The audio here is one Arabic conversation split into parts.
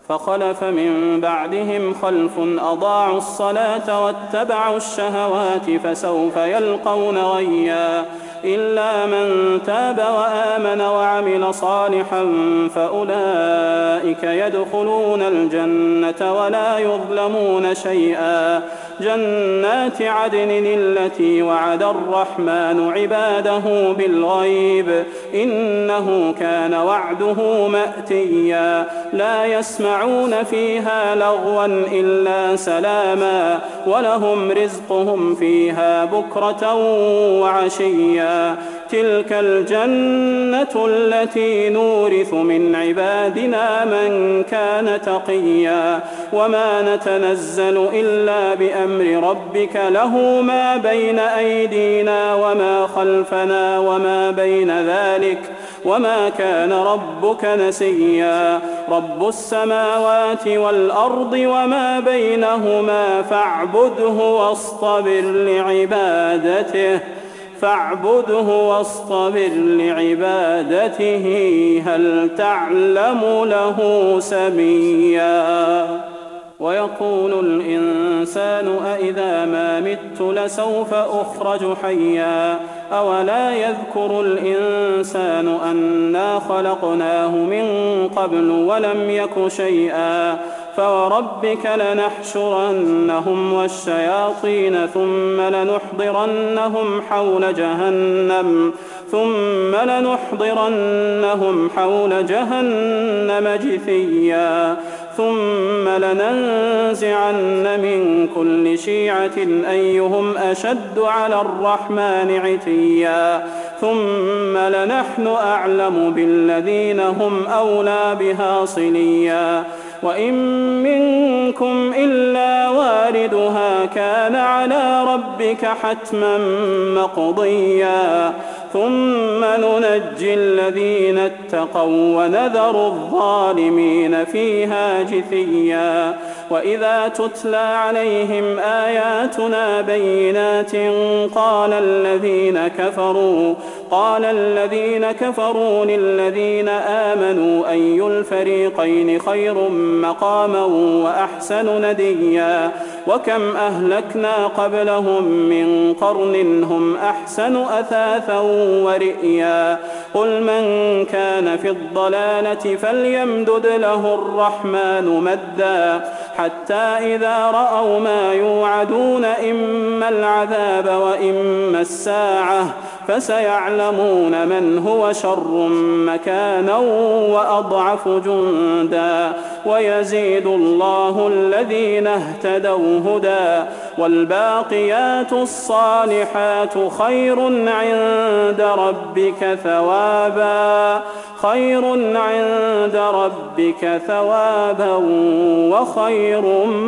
فخلف من بعدهم خلف أضاعوا الصلاة واتبعوا الشهوات فسوف يلقون غيا إلا من تاب وآمن وعمل صالحا فأولئك يدخلون الجنة ولا يظلمون شيئا جنات عدن التي وعد الرحمن عباده بالغيب إنه كان وعده مأتيا لا يسمعون فيها لغوا إلا سلاما ولهم رزقهم فيها بكرة وعشيا تلك الجنة التي نورث من عبادنا من كان تقيا وما نتنزل إلا بأمر ربك له ما بين أيدينا وما خلفنا وما بين ذلك وما كان ربك نسيا رب السماوات والأرض وما بينهما فاعبده واصطبر لعبادته هل تعلم له سميا ويقول الإنسان أإذا ما مت لسوف أخرج حيا أولا يذكر الإنسان أنا خلقناه من قبل ولم يك شيئا فوربك لنحشرنهم والشياطين ثم لنحضرنهم حول جهنم جثيا ثم لننزعن من كل شيعة أيهم أشد على الرحمن عتيا ثم لنحن أعلم بالذين هم أولى بها صليا وإن منكم إلا واردها كان على ربك حتما مقضيا ثم ننجي الذين اتقوا ونذر الظالمين فيها جثيا وإذا تتلى عليهم آياتنا بينات قال الذين كفروا للذين آمنوا أي الفريقين خير مقاما وأحسن نديا وكم أهلكنا قبلهم من قرن هم أحسن أثاثا ورئيا قل من كان في الضلالة فليمدد له الرحمن مدا حتى إذا رأوا ما يوعدون إما العذاب وإما الساعة فسيعلمون من هو شر مكانا وأضعف جندا ويزيد الله الذين اهتدوا هدى والباقيات الصالحات خير عند ربك ثوابا وخير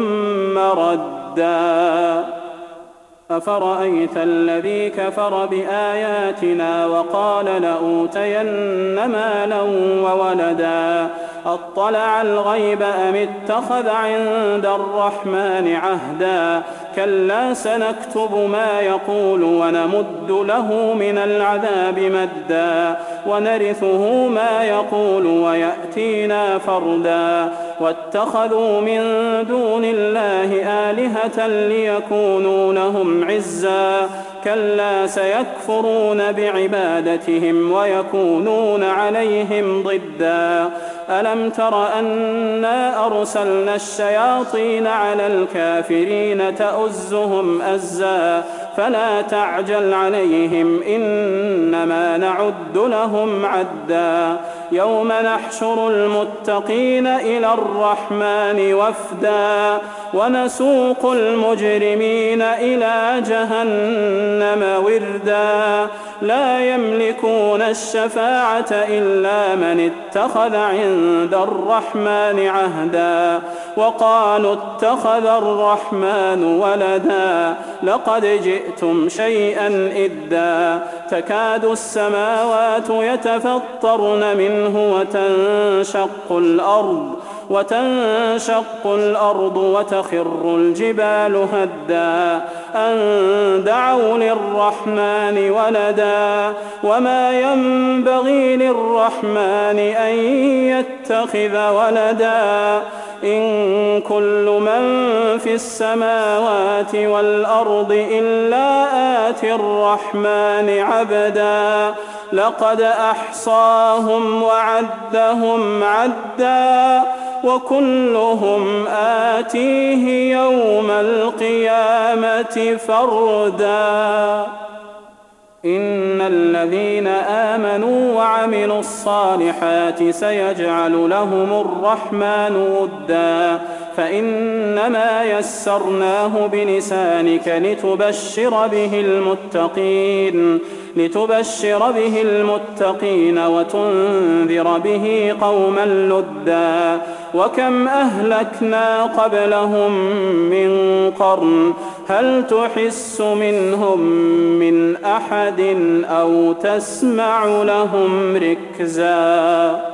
مردا أفرأيت الذي كفر بآياتنا وقال لأوتين مالا وولدا أطلع الغيب أم اتخذ عند الرحمن عهدا كلا سنكتب ما يقول ونمد له من العذاب مدا ونرثه ما يقول ويأتينا فردا واتخذوا من دون الله آلهة ليكونوا لهم عزا كلا سيكفرون بعبادتهم ويكونون عليهم ضدا ألم تر أنا أرسلنا الشياطين على الكافرين تؤزهم أزا فلا تعجل عليهم إنما نعد لهم عدا يوم نحشر المتقين إلى الرحمن وفدا ونسوق المجرمين إلى جهنم وردا لا يملكون الشفاعة إلا من اتخذ عند الرحمن عهدا وقالوا اتخذ الرحمن ولدا لقد جئتم شيئا إدا تكاد السماوات يتفطرن منه وتنشق الأرض وتخر الجبال هدا أن دعوا للرحمن ولدا وما ينبغي للرحمن أن يتخذ ولدا إن كل من في السماوات والأرض إلا آتي الرحمن عبدا لقد أحصاهم وعدهم عدا وكلهم آتيه يوم القيامة فردا إن الذين آمنوا وعملوا الصالحات سيجعل لهم الرحمن ودا فإنما يسرناه بلسانك لتبشر به المتقين وتنذر به قوما لدا وكم أهلكنا قبلهم من قرن هل تحس منهم من أحد أو تسمع لهم ركزا